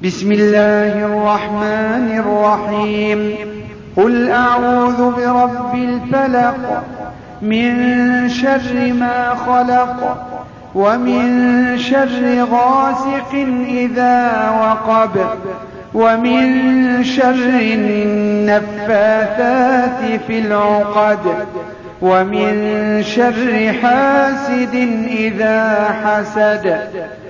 بسم الله الرحمن الرحيم. قل أعوذ برب الفلق من شر ما خلق ومن شر غاسق إذا وقب ومن شر النفاثات في العقد ومن شر حاسد إذا حسد.